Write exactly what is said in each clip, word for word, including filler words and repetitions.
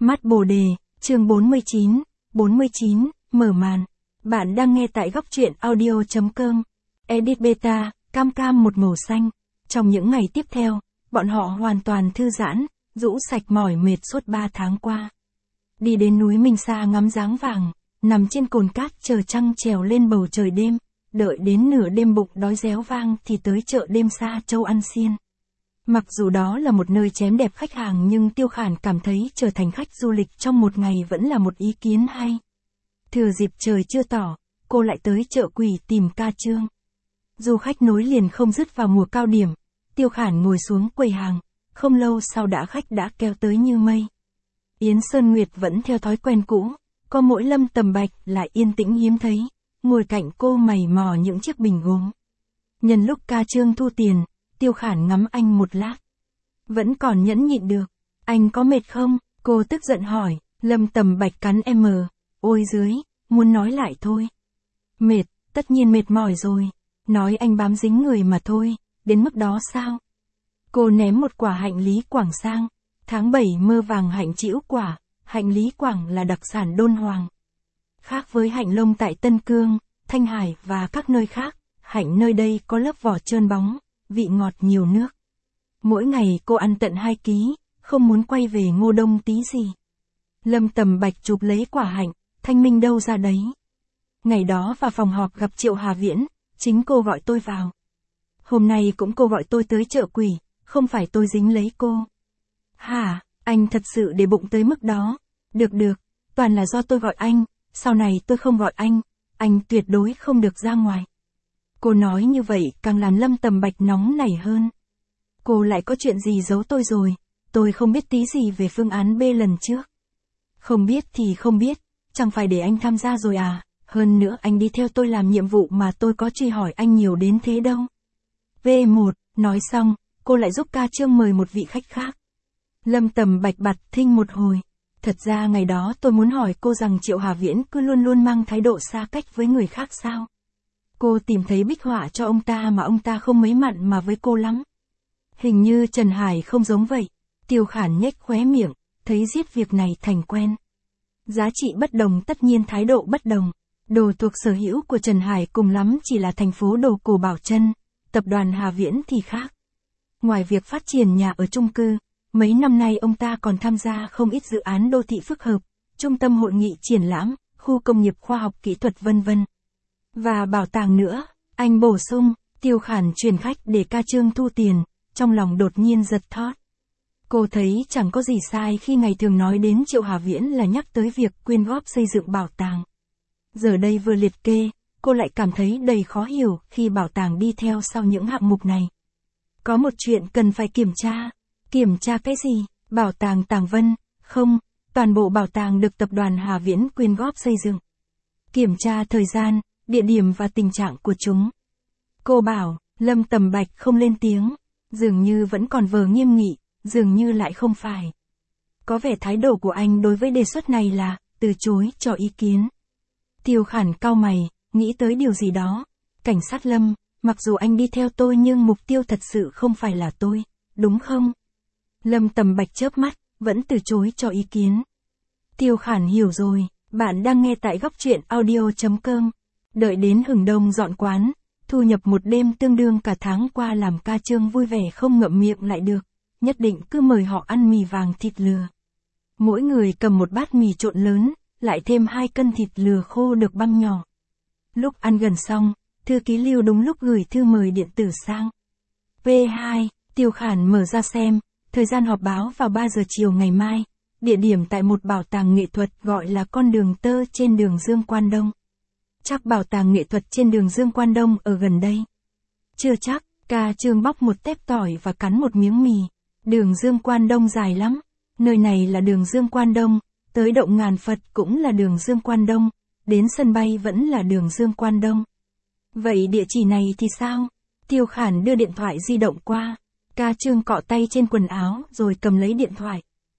Mắt Bồ Đề, chương bốn mươi chín, bốn mươi chín, mở màn. Bạn đang nghe tại góc truyện audio chấm com. Edit beta, cam cam một màu xanh. Trong những ngày tiếp theo, bọn họ hoàn toàn thư giãn, rũ sạch mỏi mệt suốt ba tháng qua. Đi đến núi Minh Sa ngắm dáng vàng, nằm trên cồn cát chờ trăng trèo lên bầu trời đêm, đợi đến nửa đêm bụng đói réo vang thì tới chợ đêm Sa Châu ăn xiên. Mặc dù đó là một nơi chém đẹp khách hàng nhưng Tiêu Khản cảm thấy trở thành khách du lịch trong một ngày vẫn là một ý kiến hay. Thừa dịp trời chưa tỏ, cô lại tới chợ Quỷ tìm Ca Trương. Du khách nối liền không dứt vào mùa cao điểm, Tiêu Khản ngồi xuống quầy hàng, không lâu sau đã khách đã kéo tới như mây. Yến Sơn Nguyệt vẫn theo thói quen cũ, có mỗi Lâm Tầm Bạch lại yên tĩnh hiếm thấy, ngồi cạnh cô mày mò những chiếc bình gốm. Nhân lúc Ca Trương thu tiền, Tiêu Khản ngắm anh một lát. Vẫn còn nhẫn nhịn được. Anh có mệt không? Cô tức giận hỏi. Lâm Tầm Bạch cắn em. Ôi dưới, muốn nói lại thôi. Mệt, tất nhiên mệt mỏi rồi. Nói anh bám dính người mà thôi, đến mức đó sao? Cô ném một quả hạnh lý quảng sang. Tháng bảy mơ vàng hạnh trĩu quả, hạnh lý quảng là đặc sản Đôn Hoàng. Khác với hạnh lông tại Tân Cương, Thanh Hải và các nơi khác, hạnh nơi đây có lớp vỏ trơn bóng, vị ngọt nhiều nước. Mỗi ngày cô ăn tận hai ký, không muốn quay về Ngô Đông tí gì. Lâm Tầm Bạch chụp lấy quả hạnh, thanh minh đâu ra đấy. Ngày đó vào phòng họp gặp Triệu Hà Viễn, chính cô gọi tôi vào. Hôm nay cũng cô gọi tôi tới chợ Quỷ, không phải tôi dính lấy cô. Hả, anh thật sự để bụng tới mức đó. Được được, toàn là do tôi gọi anh, sau này tôi không gọi anh, anh tuyệt đối không được ra ngoài. Cô nói như vậy càng làm Lâm Tầm Bạch nóng nảy hơn. Cô lại có chuyện gì giấu tôi rồi, tôi không biết tí gì về phương án B lần trước. Không biết thì không biết, chẳng phải để anh tham gia rồi à, hơn nữa anh đi theo tôi làm nhiệm vụ mà tôi có truy hỏi anh nhiều đến thế đâu. V một, nói xong, cô lại giúp Ca Trương mời một vị khách khác. Lâm Tầm Bạch bặt thinh một hồi. Thật ra ngày đó tôi muốn hỏi cô rằng Triệu Hà Viễn cứ luôn luôn mang thái độ xa cách với người khác sao? Cô tìm thấy bích họa cho ông ta mà ông ta không mấy mặn mà với cô lắm. Hình như Trần Hải không giống vậy. Tiêu Khản nhếch khóe miệng, thấy giết việc này thành quen. Giá trị bất đồng tất nhiên thái độ bất đồng. Đồ thuộc sở hữu của Trần Hải cùng lắm chỉ là thành phố đồ cổ Bảo Trân, tập đoàn Hà Viễn thì khác. Ngoài việc phát triển nhà ở chung cư, mấy năm nay ông ta còn tham gia không ít dự án đô thị phức hợp, trung tâm hội nghị triển lãm, khu công nghiệp khoa học kỹ thuật vân vân. Và bảo tàng nữa, anh bổ sung, Tiêu Khản truyền khách để Ca Trương thu tiền, trong lòng đột nhiên giật thót. Cô thấy chẳng có gì sai khi ngày thường nói đến Triệu Hà Viễn là nhắc tới việc quyên góp xây dựng bảo tàng. Giờ đây vừa liệt kê, cô lại cảm thấy đầy khó hiểu khi bảo tàng đi theo sau những hạng mục này. Có một chuyện cần phải kiểm tra. Kiểm tra cái gì? Bảo tàng Tàng Vân? Không, toàn bộ bảo tàng được tập đoàn Hà Viễn quyên góp xây dựng. Kiểm tra thời gian, địa điểm và tình trạng của chúng. Cô bảo, Lâm Tầm Bạch không lên tiếng, dường như vẫn còn vờ nghiêm nghị, dường như lại không phải. Có vẻ thái độ của anh đối với đề xuất này là, từ chối cho ý kiến. Tiêu Khản cau mày, nghĩ tới điều gì đó. Cảnh sát Lâm, mặc dù anh đi theo tôi nhưng mục tiêu thật sự không phải là tôi, đúng không? Lâm Tầm Bạch chớp mắt, vẫn từ chối cho ý kiến. Tiêu Khản hiểu rồi, bạn đang nghe tại góc truyện audio chấm com. Đợi đến hừng đông dọn quán, thu nhập một đêm tương đương cả tháng qua làm Ca Trương vui vẻ không ngậm miệng lại được, nhất định cứ mời họ ăn mì vàng thịt lừa. Mỗi người cầm một bát mì trộn lớn, lại thêm hai cân thịt lừa khô được băm nhỏ. Lúc ăn gần xong, thư ký Lưu đúng lúc gửi thư mời điện tử sang. P hai, Tiêu Khản mở ra xem, thời gian họp báo vào ba giờ chiều ngày mai, địa điểm tại một bảo tàng nghệ thuật gọi là con đường tơ trên đường Dương Quan Đông. Chắc bảo tàng nghệ thuật trên đường Dương Quan Đông ở gần đây. Chưa chắc, Ca Trương bóc một tép tỏi và cắn một miếng mì. Đường Dương Quan Đông dài lắm. Nơi này là đường Dương Quan Đông, tới động Ngàn Phật cũng là đường Dương Quan Đông, đến sân bay vẫn là đường Dương Quan Đông. Vậy địa chỉ này thì sao? Tiêu Khản đưa điện thoại di động qua. Ca Trương cọ tay trên quần áo rồi cầm lấy điện thoại.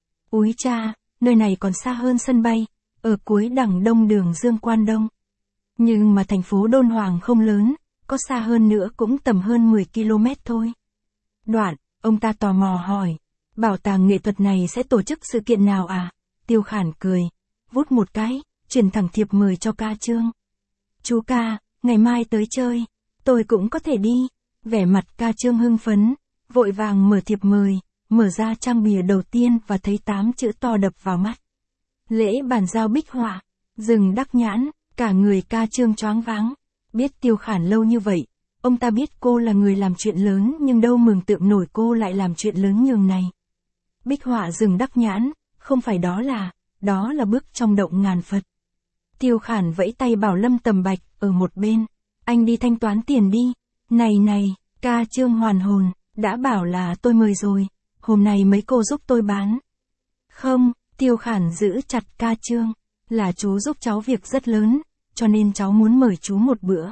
Úi cha, nơi này còn xa hơn sân bay, ở cuối đằng đông đường Dương Quan Đông. Nhưng mà thành phố Đôn Hoàng không lớn, có xa hơn nữa cũng tầm hơn mười ki lô mét thôi. Đoạn, ông ta tò mò hỏi, bảo tàng nghệ thuật này sẽ tổ chức sự kiện nào à? Tiêu Khản cười, vút một cái, truyền thẳng thiệp mời cho ca Trương. Chú ca, ngày mai tới chơi, tôi cũng có thể đi. Vẻ mặt ca Trương hưng phấn, vội vàng mở thiệp mời, mở ra trang bìa đầu tiên và thấy tám chữ to đập vào mắt. Lễ bàn giao bích họa, rừng đắc nhãn, cả người ca Trương choáng váng. Biết Tiêu Khản lâu như vậy, ông ta biết cô là người làm chuyện lớn nhưng đâu mường tượng nổi cô lại làm chuyện lớn nhường này. Bích họa rừng đắc nhãn, không phải đó là, đó là bước trong động ngàn Phật. Tiêu Khản vẫy tay bảo Lâm Tầm Bạch ở một bên, anh đi thanh toán tiền đi. Này này, ca Trương hoàn hồn, đã bảo là tôi mời rồi, hôm nay mấy cô giúp tôi bán. Không, Tiêu Khản giữ chặt ca Trương, là chú giúp cháu việc rất lớn, cho nên cháu muốn mời chú một bữa.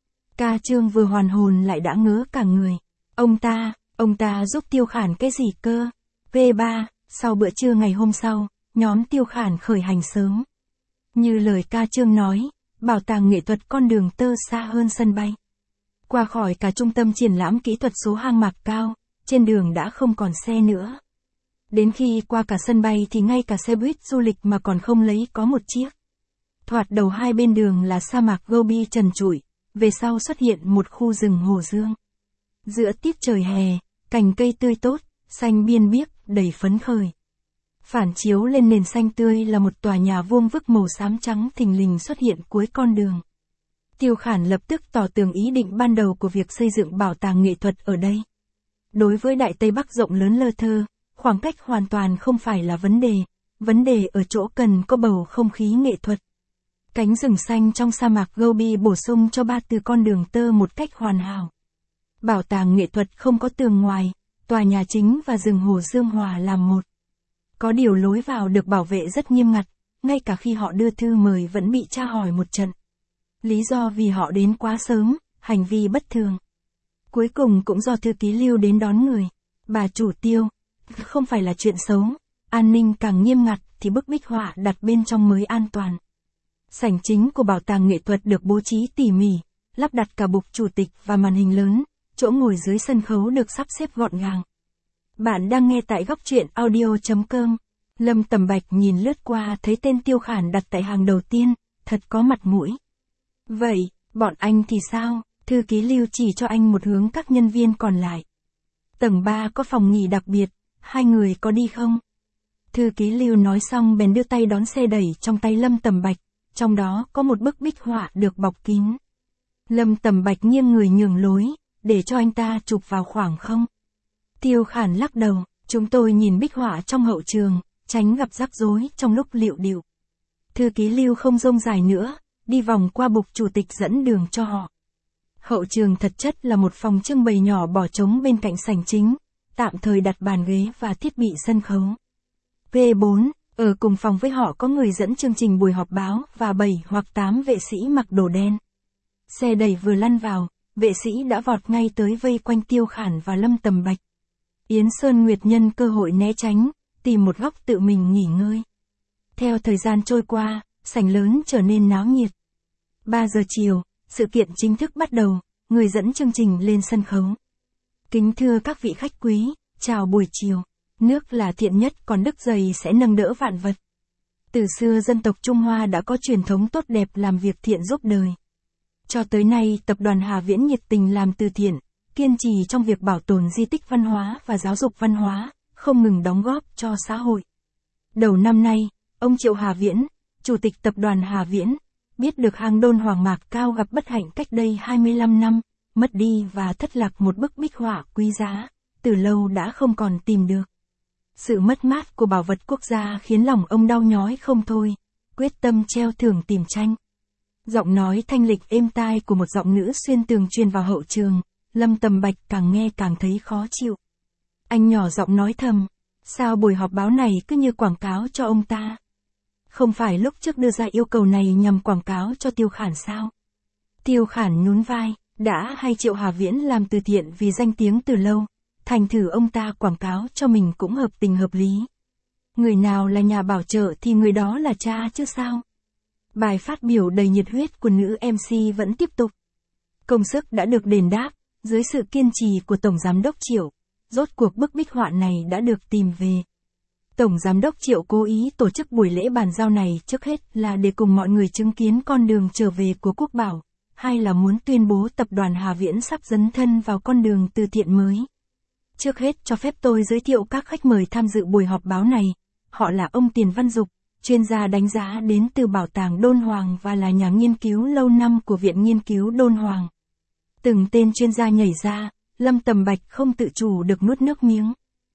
Ca Trương vừa hoàn hồn lại đã ngớ cả người. Ông ta, ông ta giúp Tiêu Khản cái gì cơ? V ba, sau bữa trưa ngày hôm sau, nhóm Tiêu Khản khởi hành sớm. Như lời ca Trương nói, bảo tàng nghệ thuật con đường tơ xa hơn sân bay. Qua khỏi cả trung tâm triển lãm kỹ thuật số hang Mạc Cao, trên đường đã không còn xe nữa. Đến khi qua cả sân bay thì ngay cả xe buýt du lịch mà còn không lấy có một chiếc. Thoạt đầu hai bên đường là sa mạc Gobi trần trụi, về sau xuất hiện một khu rừng hồ dương. Giữa tiết trời hè, cành cây tươi tốt, xanh biên biếc, đầy phấn khởi. Phản chiếu lên nền xanh tươi là một tòa nhà vuông vức màu xám trắng thình lình xuất hiện cuối con đường. Tiêu Khản lập tức tỏ tường ý định ban đầu của việc xây dựng bảo tàng nghệ thuật ở đây. Đối với Đại Tây Bắc rộng lớn lơ thơ, khoảng cách hoàn toàn không phải là vấn đề, vấn đề ở chỗ cần có bầu không khí nghệ thuật. Cánh rừng xanh trong sa mạc Gobi bổ sung cho ba từ con đường tơ một cách hoàn hảo. Bảo tàng nghệ thuật không có tường ngoài, tòa nhà chính và rừng hồ dương hòa làm một. Có điều lối vào được bảo vệ rất nghiêm ngặt, ngay cả khi họ đưa thư mời vẫn bị tra hỏi một trận. Lý do vì họ đến quá sớm, hành vi bất thường. Cuối cùng cũng do thư ký Lưu đến đón người. Bà chủ Tiêu, không phải là chuyện xấu, an ninh càng nghiêm ngặt thì bức bích họa đặt bên trong mới an toàn. Sảnh chính của bảo tàng nghệ thuật được bố trí tỉ mỉ, lắp đặt cả bục chủ tịch và màn hình lớn, chỗ ngồi dưới sân khấu được sắp xếp gọn gàng. Bạn đang nghe tại góc truyện audio chấm com. Lâm Tầm Bạch nhìn lướt qua thấy tên Tiêu Khản đặt tại hàng đầu tiên, thật có mặt mũi. Vậy, bọn anh thì sao? Thư ký Lưu chỉ cho anh một hướng các nhân viên còn lại. Tầng ba có phòng nghỉ đặc biệt, hai người có đi không? Thư ký Lưu nói xong bèn đưa tay đón xe đẩy trong tay Lâm Tầm Bạch, trong đó có một bức bích họa được bọc kín. Lâm Tầm Bạch nghiêng người nhường lối, để cho anh ta chụp vào khoảng không. Tiêu Khản lắc đầu, chúng tôi nhìn bích họa trong hậu trường, tránh gặp rắc rối trong lúc liệu điệu. Thư ký Lưu không rông dài nữa, đi vòng qua bục chủ tịch dẫn đường cho họ. Hậu trường thật chất là một phòng trưng bày nhỏ bỏ trống bên cạnh sảnh chính, tạm thời đặt bàn ghế và thiết bị sân khấu. P bốn, ở cùng phòng với họ có người dẫn chương trình buổi họp báo và bảy hoặc tám vệ sĩ mặc đồ đen. Xe đẩy vừa lăn vào, vệ sĩ đã vọt ngay tới vây quanh Tiêu Khản và Lâm Tầm Bạch. Yến Sơn Nguyệt nhân cơ hội né tránh, tìm một góc tự mình nghỉ ngơi. Theo thời gian trôi qua, sảnh lớn trở nên náo nhiệt. ba giờ chiều, sự kiện chính thức bắt đầu, người dẫn chương trình lên sân khấu. Kính thưa các vị khách quý, chào buổi chiều. Nước là thiện nhất còn đức dày sẽ nâng đỡ vạn vật. Từ xưa dân tộc Trung Hoa đã có truyền thống tốt đẹp làm việc thiện giúp đời. Cho tới nay tập đoàn Hà Viễn nhiệt tình làm từ thiện, kiên trì trong việc bảo tồn di tích văn hóa và giáo dục văn hóa, không ngừng đóng góp cho xã hội. Đầu năm nay, ông Triệu Hà Viễn, Chủ tịch tập đoàn Hà Viễn, biết được hang đôn Hoàng Mạc Cao gặp bất hạnh cách đây hai mươi lăm năm, mất đi và thất lạc một bức bích họa quý giá, từ lâu đã không còn tìm được. Sự mất mát của bảo vật quốc gia khiến lòng ông đau nhói không thôi, quyết tâm treo thưởng tìm tranh. Giọng nói thanh lịch êm tai của một giọng nữ xuyên tường truyền vào hậu trường, Lâm Tầm Bạch càng nghe càng thấy khó chịu. Anh nhỏ giọng nói thầm, sao buổi họp báo này cứ như quảng cáo cho ông ta? Không phải lúc trước đưa ra yêu cầu này nhằm quảng cáo cho Tiêu Khản sao? Tiêu Khản nhún vai, đã hay Triệu Hà Viễn làm từ thiện vì danh tiếng từ lâu, thành thử ông ta quảng cáo cho mình cũng hợp tình hợp lý. Người nào là nhà bảo trợ thì người đó là cha chứ sao? Bài phát biểu đầy nhiệt huyết của nữ em xê vẫn tiếp tục. Công sức đã được đền đáp, dưới sự kiên trì của Tổng Giám đốc Triệu, rốt cuộc bức bích họa này đã được tìm về. Tổng Giám đốc Triệu cố ý tổ chức buổi lễ bàn giao này trước hết là để cùng mọi người chứng kiến con đường trở về của Quốc Bảo, hay là muốn tuyên bố tập đoàn Hà Viễn sắp dấn thân vào con đường từ thiện mới. Trước hết cho phép tôi giới thiệu các khách mời tham dự buổi họp báo này. Họ là ông Tiền Văn Dục, chuyên gia đánh giá đến từ Bảo tàng Đôn Hoàng và là nhà nghiên cứu lâu năm của Viện Nghiên cứu Đôn Hoàng. Từng tên chuyên gia nhảy ra, Lâm Tầm Bạch không tự chủ được nuốt nước miếng.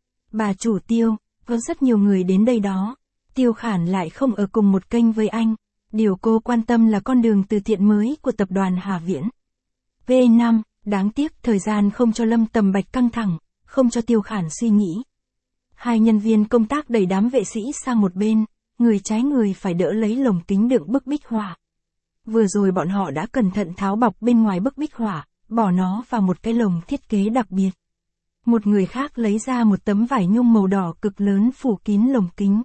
Bà chủ Tiêu, có rất nhiều người đến đây đó. Tiêu Khản lại không ở cùng một kênh với anh. Điều cô quan tâm là con đường từ thiện mới của tập đoàn Hà Viễn. V năm, đáng tiếc thời gian không cho Lâm Tầm Bạch căng thẳng, không cho Tiêu Khản suy nghĩ. Hai nhân viên công tác đẩy đám vệ sĩ sang một bên, người trái người phải đỡ lấy lồng kính đựng bức bích họa. Vừa rồi bọn họ đã cẩn thận tháo bọc bên ngoài bức bích họa, bỏ nó vào một cái lồng thiết kế đặc biệt. Một người khác lấy ra một tấm vải nhung màu đỏ cực lớn phủ kín lồng kính.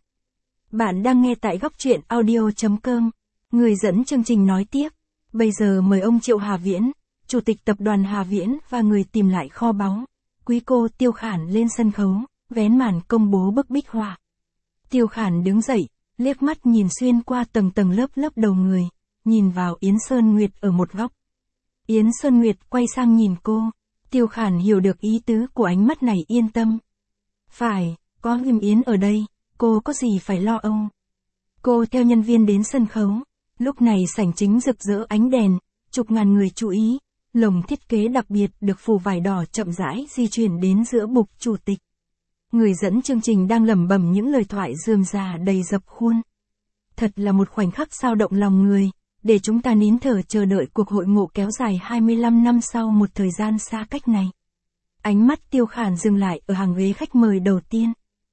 Bạn đang nghe tại góc truyện audio chấm com. Người dẫn chương trình nói tiếp. Bây giờ mời ông Triệu Hà Viễn, Chủ tịch Tập đoàn Hà Viễn và người tìm lại kho báu, quý cô Tiêu Khản lên sân khấu, vén màn công bố bức bích họa. Tiêu Khản đứng dậy, liếc mắt nhìn xuyên qua tầng tầng lớp lớp đầu người, nhìn vào Yến Sơn Nguyệt ở một góc. Yến Sơn Nguyệt quay sang nhìn cô. Tiêu Khản hiểu được ý tứ của ánh mắt này, yên tâm. Phải, có Him Yến ở đây, cô có gì phải lo âu. Cô theo nhân viên đến sân khấu. Lúc này sảnh chính rực rỡ ánh đèn, chục ngàn người chú ý. Lồng thiết kế đặc biệt được phủ vải đỏ chậm rãi di chuyển đến giữa bục chủ tịch. Người dẫn chương trình đang lẩm bẩm những lời thoại rườm rà đầy dập khuôn. Thật là một khoảnh khắc sao động lòng người, để chúng ta nín thở chờ đợi cuộc hội ngộ kéo dài hai mươi lăm năm sau một thời gian xa cách này. Ánh mắt Tiêu Khản dừng lại ở hàng ghế khách mời đầu tiên.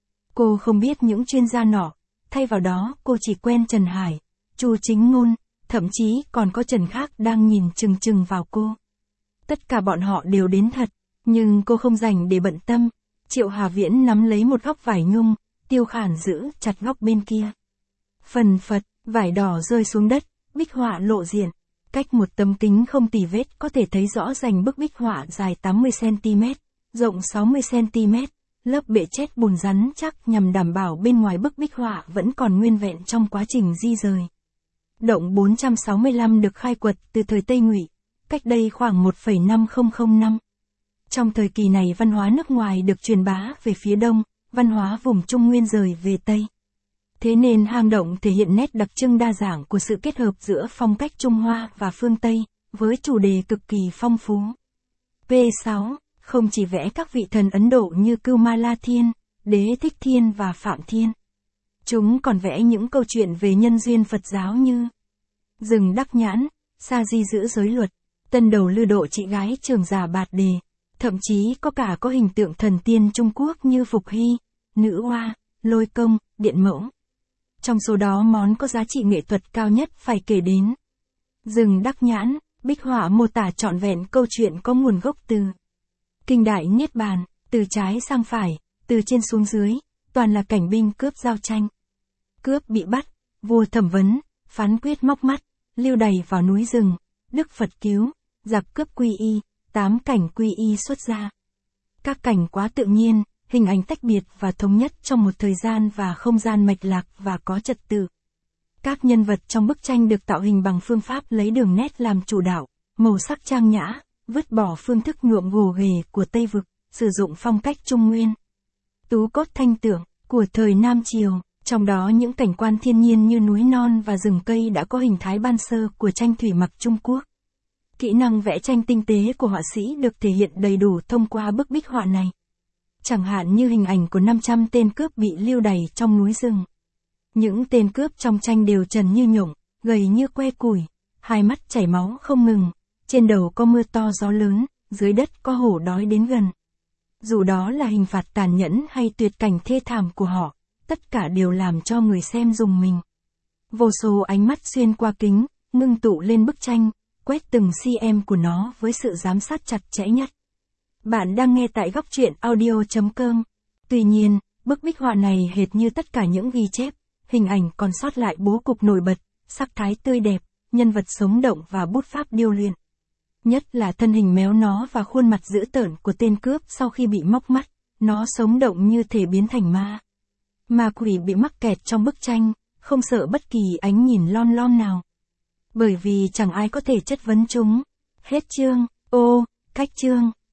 Cô không biết những chuyên gia nọ, thay vào đó cô chỉ quen Trần Hải, Chu Chính Ngôn, thậm chí còn có Trần khác đang nhìn chừng chừng vào cô. Tất cả bọn họ đều đến thật, nhưng cô không dành để bận tâm. Triệu Hà Viễn nắm lấy một góc vải nhung, Tiêu Khản giữ chặt góc bên kia. Phần phật, vải đỏ rơi xuống đất, bích họa lộ diện. Cách một tấm kính không tì vết có thể thấy rõ rành bức bích họa dài tám mươi xăng ti mét, rộng sáu mươi xăng ti mét, lớp bệ chết bùn rắn chắc nhằm đảm bảo bên ngoài bức bích họa vẫn còn nguyên vẹn trong quá trình di rời. Động bốn trăm sáu mươi lăm được khai quật từ thời Tây Ngụy, cách đây khoảng một phẩy năm không không năm. Trong thời kỳ này văn hóa nước ngoài được truyền bá về phía đông, văn hóa vùng Trung Nguyên rời về Tây. Thế nên hang động thể hiện nét đặc trưng đa dạng của sự kết hợp giữa phong cách Trung Hoa và phương Tây, với chủ đề cực kỳ phong phú. P sáu, không chỉ vẽ các vị thần Ấn Độ như Cưu Ma La Thiên, Đế Thích Thiên và Phạm Thiên. Chúng còn vẽ những câu chuyện về nhân duyên Phật giáo như Rừng Đắc Nhãn, Sa Di giữ giới luật, Tân Đầu Lư Độ chị gái Trường Giả Bạt Đề, thậm chí có cả có hình tượng thần tiên Trung Quốc như Phục Hy, Nữ Hoa, Lôi Công, Điện Mẫu. Trong số đó món có giá trị nghệ thuật cao nhất phải kể đến Rừng Đắc Nhãn, bích họa mô tả trọn vẹn câu chuyện có nguồn gốc từ Kinh Đại Niết Bàn, từ trái sang phải, từ trên xuống dưới, toàn là cảnh binh cướp giao tranh. Cướp bị bắt, vua thẩm vấn, phán quyết móc mắt, lưu đày vào núi rừng, Đức Phật cứu, giặc cướp quy y, tám cảnh quy y xuất ra. Các cảnh quá tự nhiên, hình ảnh tách biệt và thống nhất trong một thời gian và không gian mạch lạc và có trật tự. Các nhân vật trong bức tranh được tạo hình bằng phương pháp lấy đường nét làm chủ đạo, màu sắc trang nhã, vứt bỏ phương thức nhuộm gồ ghề của Tây Vực, sử dụng phong cách Trung Nguyên. Tú cốt thanh tưởng, của thời Nam Triều, trong đó những cảnh quan thiên nhiên như núi non và rừng cây đã có hình thái ban sơ của tranh thủy mặc Trung Quốc. Kỹ năng vẽ tranh tinh tế của họa sĩ được thể hiện đầy đủ thông qua bức bích họa này. Chẳng hạn như hình ảnh của năm trăm tên cướp bị lưu đày trong núi rừng. Những tên cướp trong tranh đều trần như nhộng, gầy như que củi, hai mắt chảy máu không ngừng, trên đầu có mưa to gió lớn, dưới đất có hổ đói đến gần. Dù đó là hình phạt tàn nhẫn hay tuyệt cảnh thê thảm của họ, tất cả đều làm cho người xem rùng mình. Vô số ánh mắt xuyên qua kính, ngưng tụ lên bức tranh, quét từng cm của nó với sự giám sát chặt chẽ nhất. Bạn đang nghe tại góc truyện audio chấm com. Tuy nhiên, bức bích họa này hệt như tất cả những ghi chép, hình ảnh còn sót lại bố cục nổi bật, sắc thái tươi đẹp, nhân vật sống động và bút pháp điêu luyện. Nhất là thân hình méo nó và khuôn mặt dữ tợn của tên cướp sau khi bị móc mắt, nó sống động như thể biến thành ma. Ma quỷ bị mắc kẹt trong bức tranh, không sợ bất kỳ ánh nhìn lon lon nào. Bởi vì chẳng ai có thể chất vấn chúng. Hết chương. Ô, cách chương.